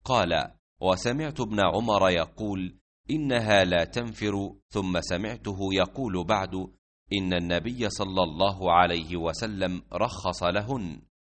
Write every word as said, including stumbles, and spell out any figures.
قال: وسمعت ابن عمر يقول: إنها لا تنفر، ثم سمعته يقول بعد: إن النبي صلى الله عليه وسلم رخص لهن.